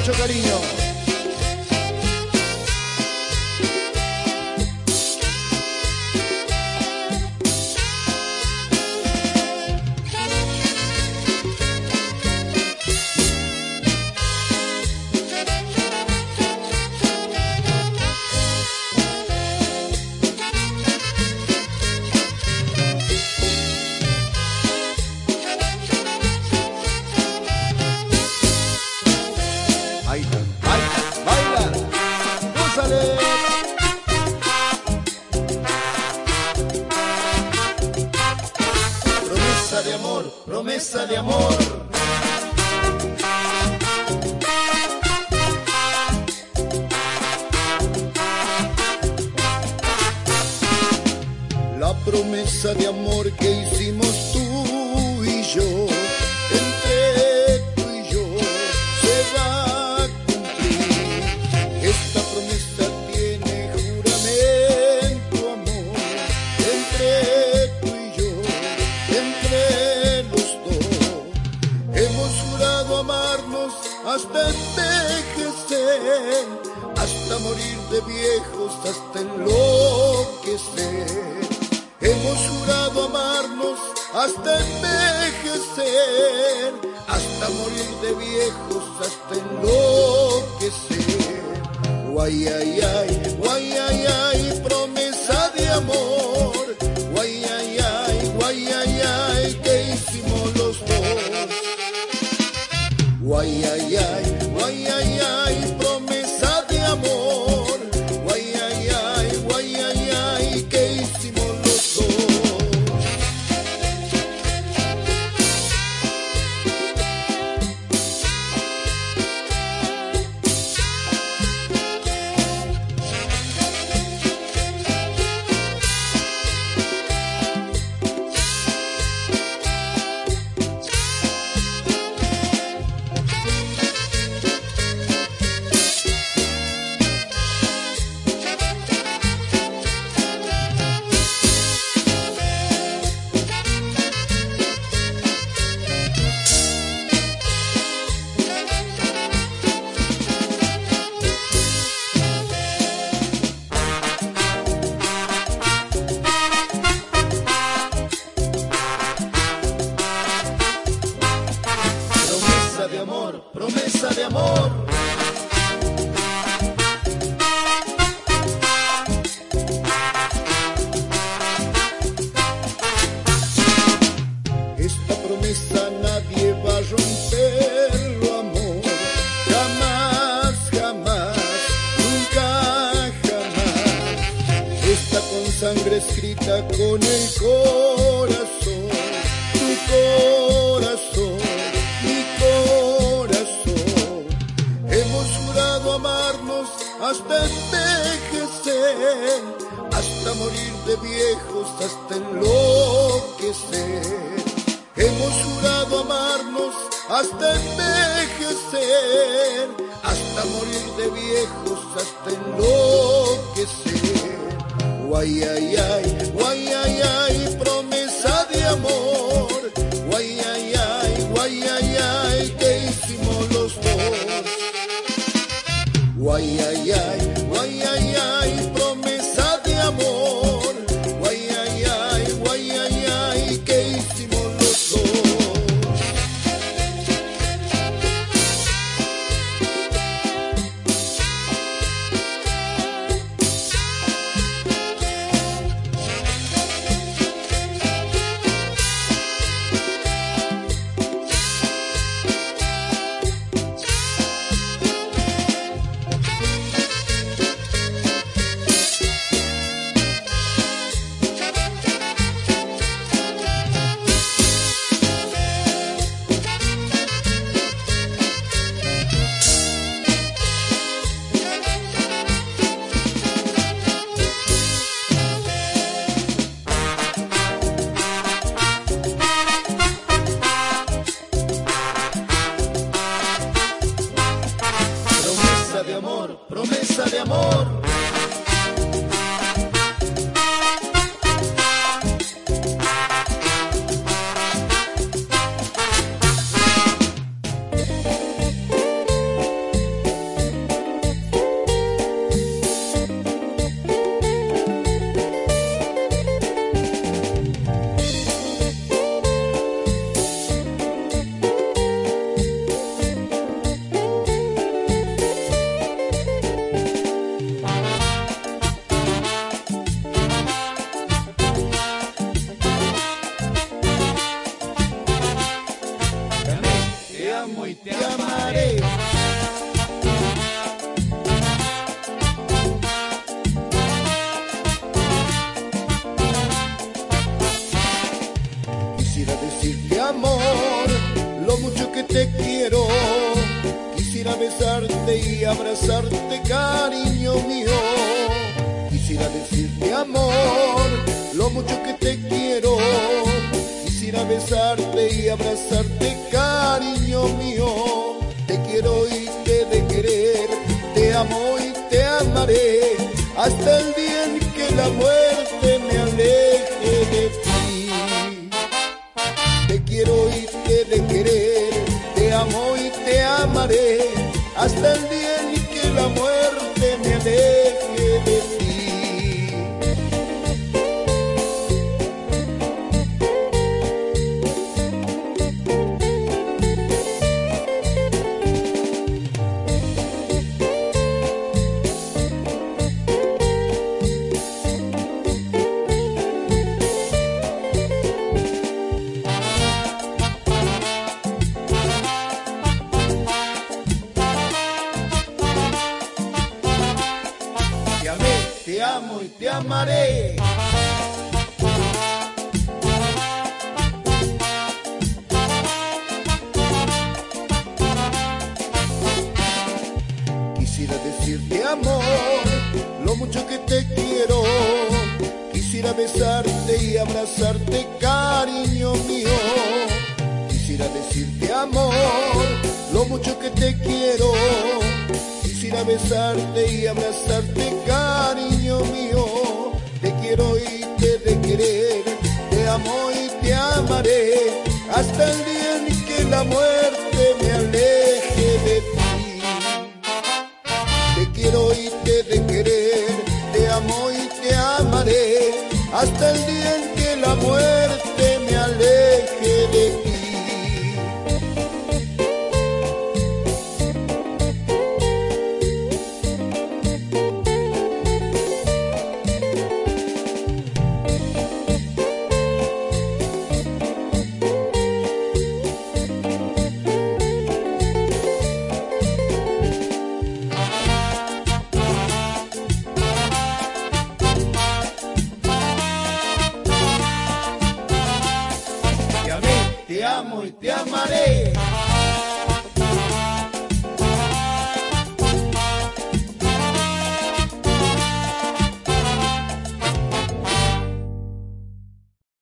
mucho cariño. Baila, gózale. Promesa de amor, promesa de amor. La promesa de amor que hicimos tú y yo, entre tú y yo, se va a cumplir. Esta promesa tiene juramento, amor, entre tú y yo, entre los dos. Hemos jurado amarnos hasta envejecer, hasta morir de viejos, hasta enloquecer. Hemos jurado amarnos hasta envejecer, hasta morir de viejos, hasta enloquecer. Guay, ay, ay, promesa de amor. Guay, ay, ay, que hicimos los dos. Guay, ay, ay, promesa de amor. Guay, ay, ay, que hicimos los dos. Promesa de amor. Esta promesa nadie va a romperlo, amor. Jamás, jamás, nunca jamás. Está con sangre escrita con el corazón, tu corazón, mi corazón. Hemos jurado amarnos hasta envejecer, hasta morir de viejos, hasta enloquecer. Hemos jurado amarnos hasta envejecer, hasta morir de viejos, hasta enloquecer. Guay, ay, ay, promesa de amor. Guay, ay, ay, que hicimos los dos. Guay, ay, ay, promesa de amor. Guay, ay, ay, que hicimos los dos. abrazarte, cariño mío. Quisiera decirte, amor, lo mucho que te quiero. Quisiera besarte y abrazarte, cariño mío. Te quiero y te he de querer, te amo y te amaré, hasta el día en que la muerte me aleje de ti. Te quiero y te he de querer, te amo y te amaré, hasta el día en que la muerte me aleje de ti. Te amo y te amaré. Quisiera decirte, amor, lo mucho que te quiero. Quisiera besarte y abrazarte, cariño mío. Quisiera decirte, amor, lo mucho que te quiero. Quisiera besarte y abrazarte, cariño mío. Te quiero y te he de querer, te amo y te amaré, hasta el día en que la muerte me aleje de ti. Te quiero y te he de querer, te amo y te amaré, hasta el día en que la muerte me aleje de ti. Te amo y te amaré.